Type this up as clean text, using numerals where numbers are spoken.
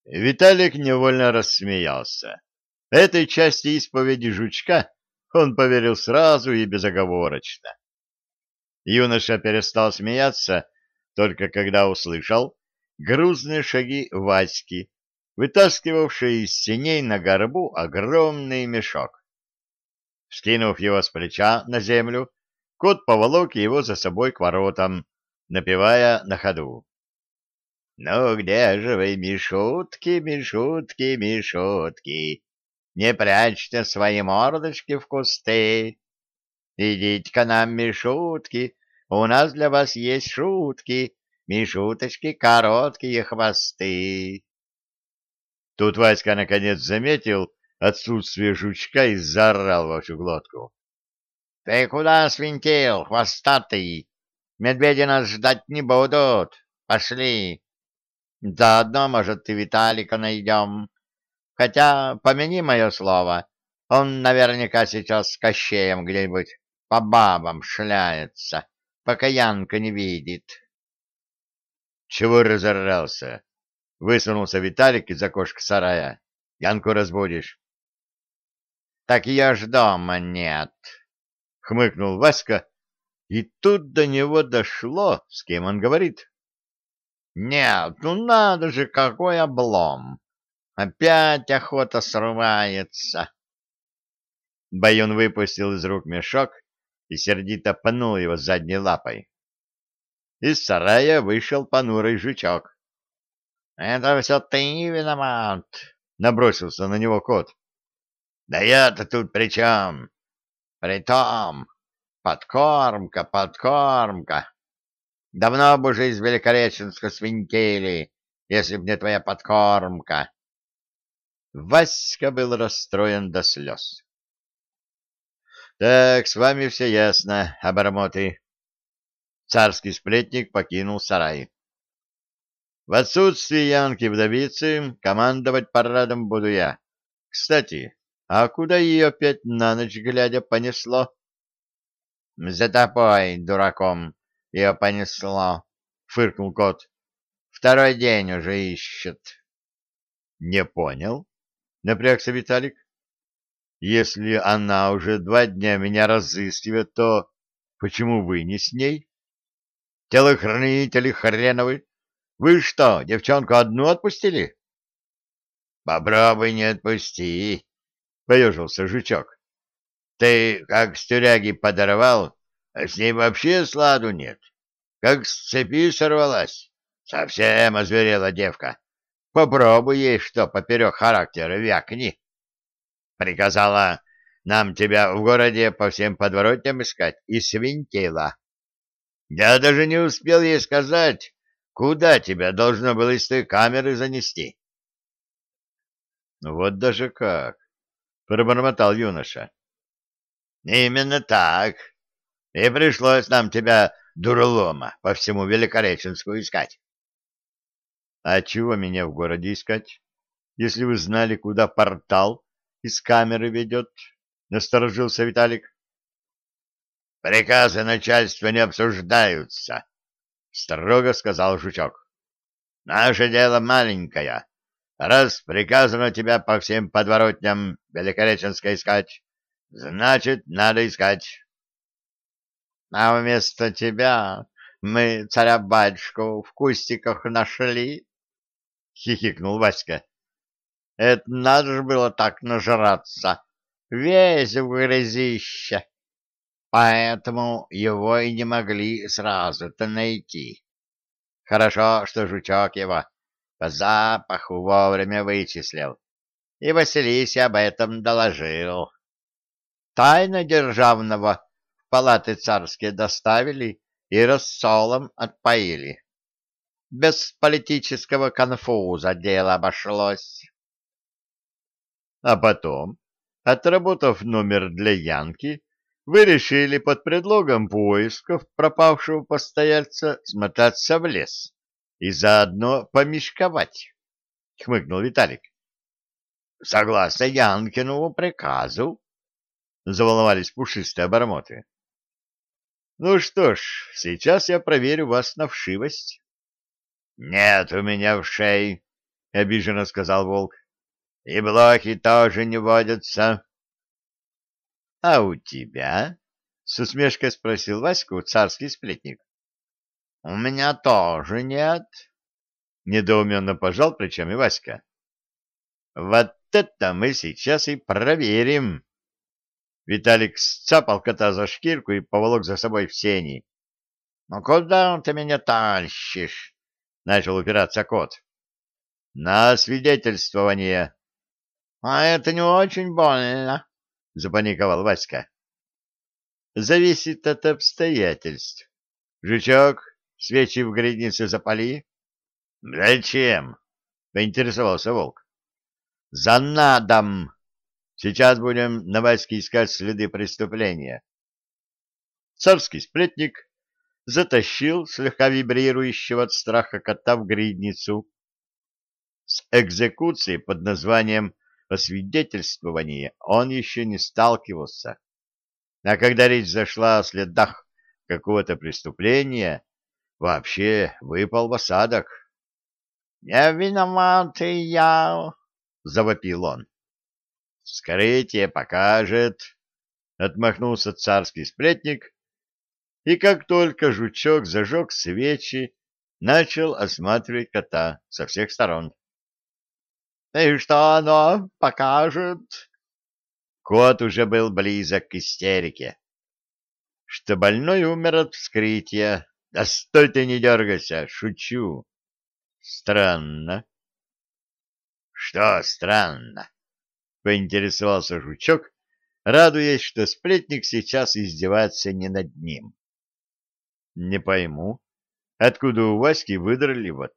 Виталик невольно рассмеялся. Этой части исповеди жучка он поверил сразу и безоговорочно. Юноша перестал смеяться, только когда услышал грузные шаги Васьки, вытаскивавшие из сеней на горбу огромный мешок. Скинув его с плеча на землю, кот поволок его за собой к воротам, напевая на ходу: «Ну где же вы, мишутки, мишутки, мишутки? Не прячьте свои мордочки в кусты. Идите к нам, мишутки, у нас для вас есть шутки, мишуточки, короткие хвосты». Тут Васька наконец заметил отсутствие жучка и заорал во всю глотку: «Ты куда свинтил, хвостатый? Медведи нас ждать не будут. Пошли. Заодно, может, и Виталика найдем. Хотя, помяни мое слово, он наверняка сейчас с Кощеем где-нибудь по бабам шляется, пока Янка не видит». «Чего разорался?» — высунулся Виталик из окошка сарая. «Янку разбудишь». «Так ее ж дома нет», — хмыкнул Васька, и тут до него дошло, с кем он говорит. «Нет, ну надо же, какой облом! Опять охота срывается!» Баюн выпустил из рук мешок и сердито пнул его задней лапой. Из сарая вышел понурый жучок. «Это все ты виноват!» — набросился на него кот. «Да я-то тут при чем? Притом, подкормка, подкормка. Давно бы уже из Великореченска свинтили, если б не твоя подкормка». Васька был расстроен до слез. «Так, с вами все ясно, обормоты». Царский сплетник покинул сарай. «В отсутствие Янки-вдовицы командовать парадом буду я. Кстати, а куда ее опять на ночь глядя понесло?» «За тобой, дураком, ее понесло», — фыркнул кот. «Второй день уже ищет». «Не понял», — напрягся Виталик. «Если она уже 2 дня меня разыскивает, то почему вы не с ней? Телохранители хреновы! Вы что, девчонку одну отпустили?» «Попробуй не отпусти», — поежился жучок. «Ты как с тюряги подорвал, а с ней вообще сладу нет. Как с цепи сорвалась. Совсем озверела девка. Попробуй ей что поперек характера вякни. Приказала нам тебя в городе по всем подворотням искать и свинтила. Я даже не успел ей сказать, куда тебя должно было из той камеры занести». «Ну вот даже как!» — пробормотал юноша. «Именно так. И пришлось нам тебя, дуралома, по всему Великореченску искать». «А чего меня в городе искать, если вы знали, куда портал из камеры ведет?» — насторожился Виталик. «Приказы начальства не обсуждаются», — строго сказал жучок. «Наше дело маленькое. Раз приказано тебя по всем подворотням Великореченска искать, значит, надо искать». «А вместо тебя мы царя-батюшку в кустиках нашли?» — хихикнул Васька. «Это надо же было так нажраться, весь в грязище. Поэтому его и не могли сразу-то найти. Хорошо, что жучок его по запаху вовремя вычислил, и Василисе об этом доложил. Тайно державного в палаты царские доставили и рассолом отпоили. Без политического конфуза дело обошлось». А потом, отработав номер для Янки, вы решили под предлогом поисков пропавшего постояльца смотаться в лес и заодно помешковать, — хмыкнул Виталик. — Согласно Янкинову приказу, — заволновались пушистые обормоты. — Ну что ж, сейчас я проверю вас на вшивость. — Нет у меня вшей, — обиженно сказал волк. — И блохи тоже не водятся. — А у тебя? — с усмешкой спросил Ваську царский сплетник. — У меня тоже нет. Недоуменно пожал плечами Васька. — Вот это мы сейчас и проверим. Виталик сцапал кота за шкирку и поволок за собой в сени. — Ну куда ты меня тащишь? — начал упираться кот. — На свидетельствование. — А это не очень больно, — запаниковал Васька. — Зависит от обстоятельств. Жучок, свечи в гриднице запали. — Зачем? — поинтересовался волк. — За надом. Сейчас будем на Ваське искать следы преступления. Царский сплетник затащил слегка вибрирующего от страха кота в гридницу. С экзекуцией под названием освидетельствование он еще не сталкивался. А когда речь зашла о следах какого-то преступления, вообще выпал в осадок. — Не виноватый я, — завопил он. — Вскрытие покажет, — отмахнулся царский сплетник, и как только жучок зажег свечи, начал осматривать кота со всех сторон. — И что оно покажет? Кот уже был близок к истерике. — Что больной умер от вскрытия. Да стой ты, не дергайся, шучу. — Странно. — Что странно? — поинтересовался жучок, радуясь, что сплетник сейчас издевается не над ним. — Не пойму, откуда у Васьки выдрали вот